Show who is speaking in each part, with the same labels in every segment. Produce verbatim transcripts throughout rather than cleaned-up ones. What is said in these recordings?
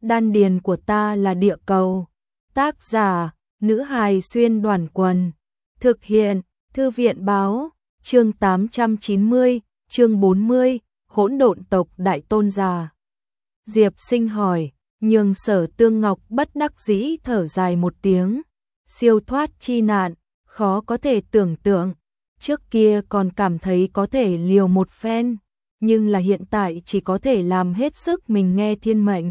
Speaker 1: đan điền của ta là địa cầu. Tác giả, nữ hài xuyên đoàn quần. Thực hiện, thư viện báo, chương tám trăm chín mươi, chương bốn mươi, hỗn độn tộc đại tôn giả. Diệp Sinh hỏi, nhường Sở Tương Ngọc bất đắc dĩ thở dài một tiếng. Siêu thoát chi nạn, khó có thể tưởng tượng. Trước kia còn cảm thấy có thể liều một phen, nhưng là hiện tại chỉ có thể làm hết sức mình nghe thiên mệnh.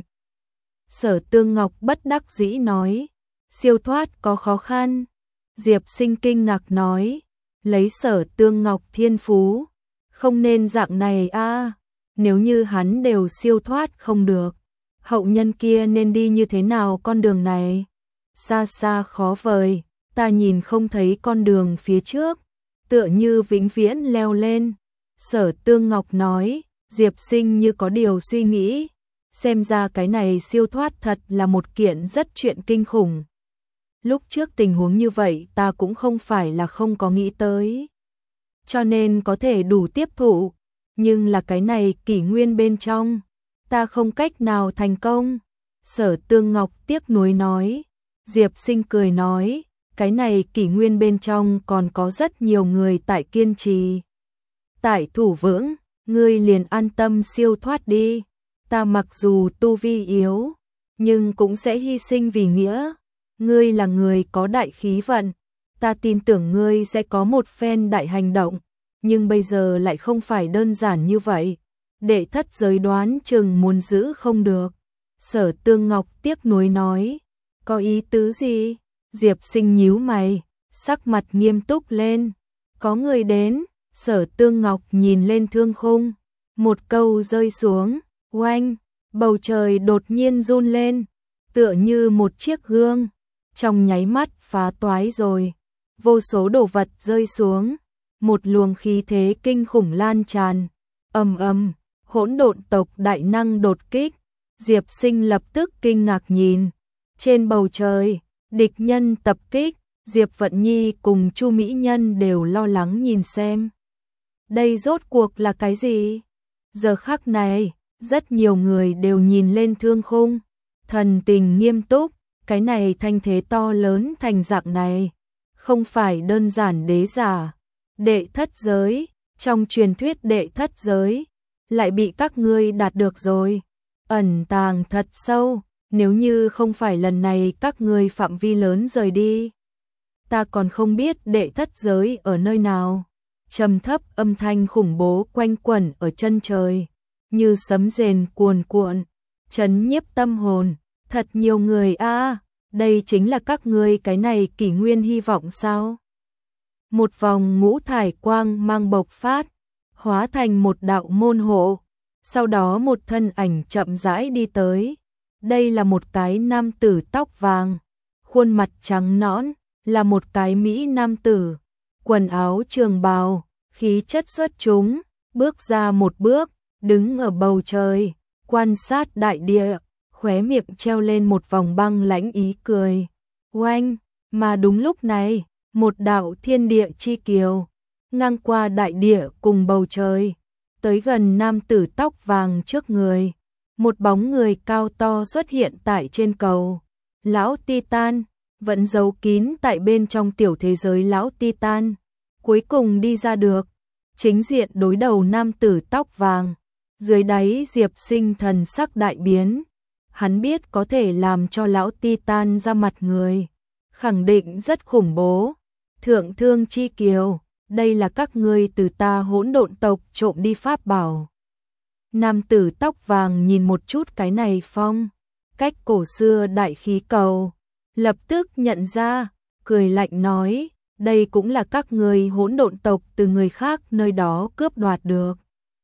Speaker 1: Sở Tương Ngọc bất đắc dĩ nói, siêu thoát có khó khăn. Diệp Sinh kinh ngạc nói, lấy Sở Tương Ngọc thiên phú, không nên dạng này a. Nếu như hắn đều siêu thoát không được, hậu nhân kia nên đi như thế nào con đường này? Xa xa khó vời, ta nhìn không thấy con đường phía trước, tựa như vĩnh viễn leo lên. Sở Tương Ngọc nói, Diệp Sinh như có điều suy nghĩ, xem ra cái này siêu thoát thật là một kiện rất chuyện kinh khủng. Lúc trước tình huống như vậy ta cũng không phải là không có nghĩ tới, cho nên có thể đủ tiếp thụ, nhưng là cái này kỷ nguyên bên trong, ta không cách nào thành công. Sở Tương Ngọc tiếc nuối nói. Diệp Sinh cười nói, cái này kỷ nguyên bên trong còn có rất nhiều người tại kiên trì, tại thủ vững, ngươi liền an tâm siêu thoát đi. Ta mặc dù tu vi yếu, nhưng cũng sẽ hy sinh vì nghĩa. Ngươi là người có đại khí vận, ta tin tưởng ngươi sẽ có một phen đại hành động, nhưng bây giờ lại không phải đơn giản như vậy. Đệ thất giới đoán chừng muốn giữ không được. Sở Tương Ngọc tiếc nuối nói, có ý tứ gì? Diệp Sinh nhíu mày, sắc mặt nghiêm túc lên. Có người đến. Sở Tương Ngọc nhìn lên thương khung, một câu rơi xuống, oanh, bầu trời đột nhiên run lên, tựa như một chiếc gương, trong nháy mắt phá toái rồi, vô số đồ vật rơi xuống, một luồng khí thế kinh khủng lan tràn, ầm ầm, hỗn độn tộc đại năng đột kích. Diệp Sinh lập tức kinh ngạc nhìn, trên bầu trời, địch nhân tập kích, Diệp Vận Nhi cùng Chu Mỹ Nhân đều lo lắng nhìn xem. Đây rốt cuộc là cái gì? Giờ khắc này, rất nhiều người đều nhìn lên thương khung, thần tình nghiêm túc, cái này thanh thế to lớn thành dạng này, không phải đơn giản đế giả. Đệ thất giới, trong truyền thuyết đệ thất giới, lại bị các ngươi đạt được rồi. Ẩn tàng thật sâu, nếu như không phải lần này các ngươi phạm vi lớn rời đi, ta còn không biết đệ thất giới ở nơi nào. Trầm thấp âm thanh khủng bố quanh quẩn ở chân trời, như sấm rền cuồn cuộn, chấn nhiếp tâm hồn. Thật nhiều người a, à, đây chính là các ngươi cái này kỷ nguyên hy vọng sao? Một vòng ngũ thải quang mang bộc phát, hóa thành một đạo môn hộ, sau đó một thân ảnh chậm rãi đi tới. Đây là một cái nam tử tóc vàng, khuôn mặt trắng nõn, là một cái mỹ nam tử. Quần áo trường bào, khí chất xuất chúng, bước ra một bước, đứng ở bầu trời, quan sát đại địa, khóe miệng treo lên một vòng băng lãnh ý cười. Oanh, mà đúng lúc này, một đạo thiên địa chi kiều, ngang qua đại địa cùng bầu trời, tới gần nam tử tóc vàng trước người. Một bóng người cao to xuất hiện tại trên cầu. Lão Titan, vẫn giấu kín tại bên trong tiểu thế giới lão Titan, cuối cùng đi ra được, chính diện đối đầu nam tử tóc vàng. Dưới đáy Diệp Sinh thần sắc đại biến, hắn biết có thể làm cho lão Titan ra mặt người, khẳng định rất khủng bố. Thượng thương chi kiều, đây là các ngươi từ ta hỗn độn tộc trộm đi pháp bảo. Nam tử tóc vàng nhìn một chút cái này phong cách cổ xưa đại khí cầu, lập tức nhận ra, cười lạnh nói, đây cũng là các ngươi hỗn độn tộc từ người khác nơi đó cướp đoạt được.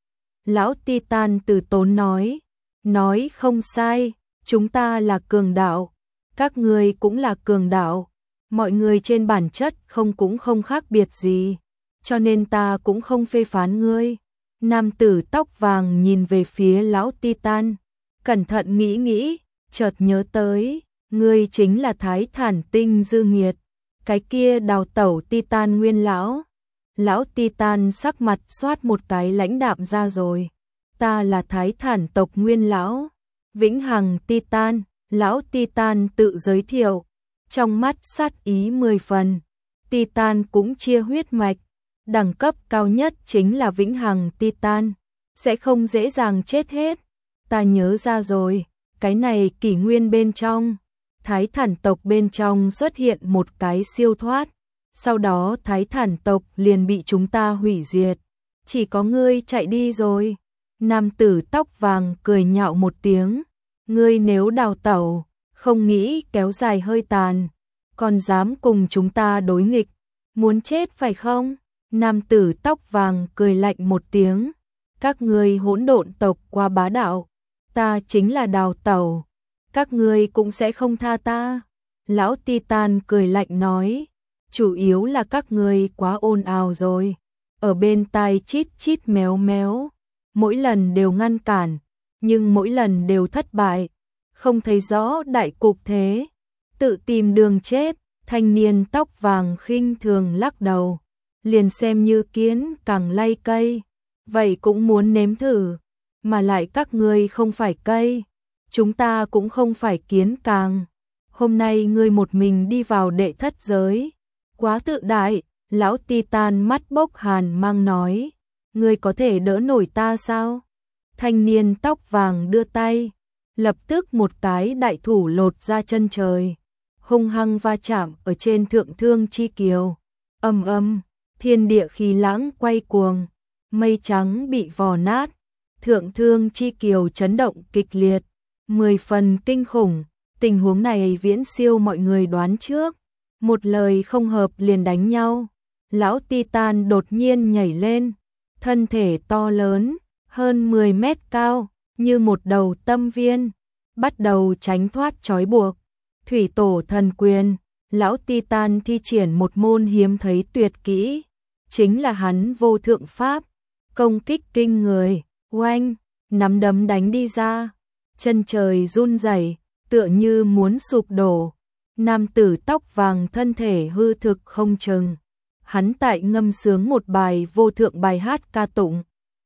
Speaker 1: Lão Titan từ tốn nói, nói không sai, chúng ta là cường đạo, các ngươi cũng là cường đạo, mọi người trên bản chất không cũng không khác biệt gì, cho nên ta cũng không phê phán ngươi. Nam tử tóc vàng nhìn về phía lão Titan, cẩn thận nghĩ nghĩ, chợt nhớ tới, ngươi chính là Thái Thản Tinh Dư Nghiệt, cái kia đào tẩu Titan nguyên lão. Lão Titan sắc mặt xoát một cái lãnh đạm ra rồi, ta là Thái Thản tộc nguyên lão, Vĩnh Hằng Titan, lão Titan tự giới thiệu, trong mắt sát ý mười phần. Titan cũng chia huyết mạch, đẳng cấp cao nhất chính là Vĩnh Hằng Titan, sẽ không dễ dàng chết hết. Ta nhớ ra rồi, cái này kỷ nguyên bên trong, Thái Thản tộc bên trong xuất hiện một cái siêu thoát, sau đó Thái Thản tộc liền bị chúng ta hủy diệt, chỉ có ngươi chạy đi rồi. Nam tử tóc vàng cười nhạo một tiếng, ngươi nếu đào tẩu, không nghĩ kéo dài hơi tàn, còn dám cùng chúng ta đối nghịch, muốn chết phải không? Nam tử tóc vàng cười lạnh một tiếng, các ngươi hỗn độn tộc quá bá đạo, ta chính là đào tẩu, các ngươi cũng sẽ không tha ta. Lão Titan cười lạnh nói, chủ yếu là các ngươi quá ồn ào rồi, ở bên tai chít chít méo méo, mỗi lần đều ngăn cản, nhưng mỗi lần đều thất bại, không thấy rõ đại cục thế, tự tìm đường chết. Thanh niên tóc vàng khinh thường lắc đầu, liền xem như kiến càng lay cây, vậy cũng muốn nếm thử, mà lại các ngươi không phải cây, chúng ta cũng không phải kiến càng. Hôm nay ngươi một mình đi vào đệ thất giới, quá tự đại. Lão Titan mắt bốc hàn mang nói, ngươi có thể đỡ nổi ta sao? Thanh niên tóc vàng đưa tay, lập tức một cái đại thủ lột ra chân trời, hung hăng va chạm ở trên thượng thương chi kiều. Ầm ầm, thiên địa khí lãng quay cuồng, mây trắng bị vò nát, thượng thương chi kiều chấn động kịch liệt, mười phần kinh khủng. Tình huống này viễn siêu mọi người đoán trước, một lời không hợp liền đánh nhau. Lão Titan đột nhiên nhảy lên, thân thể to lớn, hơn mười mét cao, như một đầu tâm viên, bắt đầu tránh thoát trói buộc. Thủy tổ thần quyền, lão Titan thi triển một môn hiếm thấy tuyệt kỹ, chính là hắn vô thượng pháp, công kích kinh người, oanh, nắm đấm đánh đi ra, chân trời run rẩy, tựa như muốn sụp đổ. Nam tử tóc vàng thân thể hư thực không chừng, hắn tại ngâm sướng một bài vô thượng bài hát ca tụng.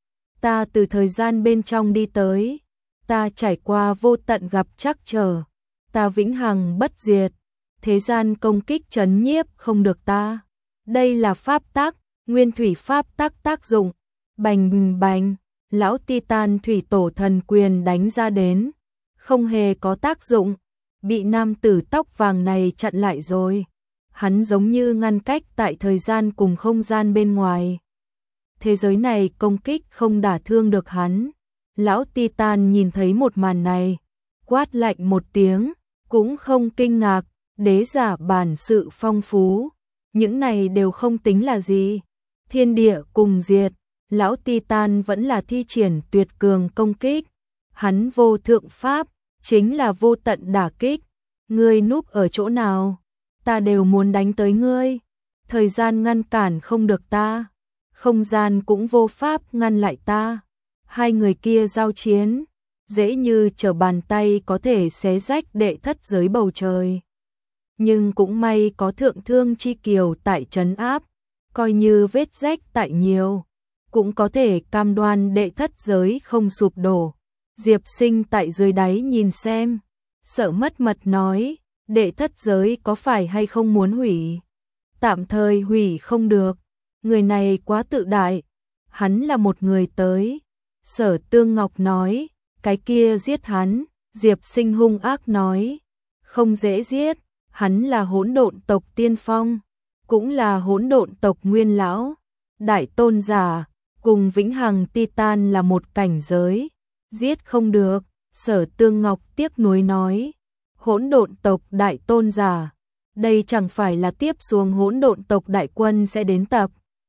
Speaker 1: Ta từ thời gian bên trong đi tới, ta trải qua vô tận gặp trắc trở, ta vĩnh hằng bất diệt, thế gian công kích trấn nhiếp không được ta. Đây là pháp tắc, nguyên thủy pháp tắc tác dụng. Bành bành, lão Titan thủy tổ thần quyền đánh ra đến, không hề có tác dụng, bị nam tử tóc vàng này chặn lại rồi. Hắn giống như ngăn cách tại thời gian cùng không gian bên ngoài. Thế giới này công kích không đả thương được hắn. Lão Titan nhìn thấy một màn này, quát lạnh một tiếng, cũng không kinh ngạc, đế giả bản sự phong phú, những này đều không tính là gì. Thiên địa cùng diệt, lão Titan vẫn là thi triển tuyệt cường công kích. Hắn vô thượng pháp, chính là vô tận đả kích. Ngươi núp ở chỗ nào, ta đều muốn đánh tới ngươi. Thời gian ngăn cản không được ta, không gian cũng vô pháp ngăn lại ta. Hai người kia giao chiến, dễ như trở bàn tay có thể xé rách đệ thất giới bầu trời. Nhưng cũng may có thượng thương chi kiều tại trấn áp, coi như vết rách tại nhiều, cũng có thể cam đoan đệ thất giới không sụp đổ. Diệp Sinh tại dưới đáy nhìn xem, sợ mất mật nói, đệ thất giới có phải hay không muốn hủy? Tạm thời hủy không được, người này quá tự đại, hắn là một người tới. Sở Tương Ngọc nói, cái kia giết hắn. Diệp Sinh hung ác nói, không dễ giết, hắn là hỗn độn tộc tiên phong, cũng là hỗn độn tộc nguyên lão, đại tôn giả, cùng vĩnh hằng Titan là một cảnh giới, giết không được. Sở Tương Ngọc tiếc nuối nói, hỗn độn tộc đại tôn giả, đây chẳng phải là tiếp xuống hỗn độn tộc đại quân sẽ đến tập.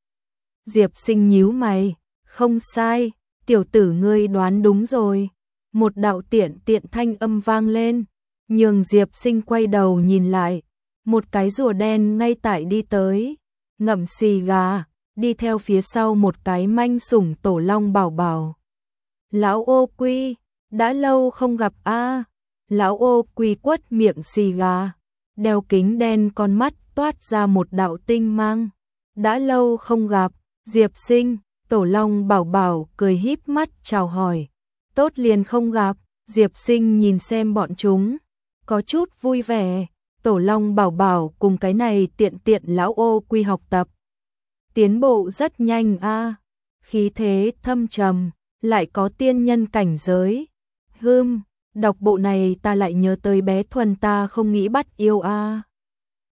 Speaker 1: Diệp Sinh nhíu mày, không sai, tiểu tử ngươi đoán đúng rồi. Một đạo tiện tiện thanh âm vang lên, nhường Diệp Sinh quay đầu nhìn lại, một cái rùa đen ngay tại đi tới, ngậm xì gà, đi theo phía sau một cái manh sủng tổ long bảo bảo. Lão ô quy, đã lâu không gặp a. Lão ô quy quất miệng xì gà, đeo kính đen, con mắt toát ra một đạo tinh mang. Đã lâu không gặp, Diệp Sinh. Tổ long bảo bảo cười híp mắt chào hỏi, tốt liền không gặp, Diệp Sinh nhìn xem bọn chúng, có chút vui vẻ, Tổ Long bảo bảo cùng cái này tiện tiện lão ô quy học tập. Tiến bộ rất nhanh a, khí thế thâm trầm, lại có tiên nhân cảnh giới. Hưm, đọc bộ này ta lại nhớ tới bé Thuần ta không nghĩ bắt yêu a.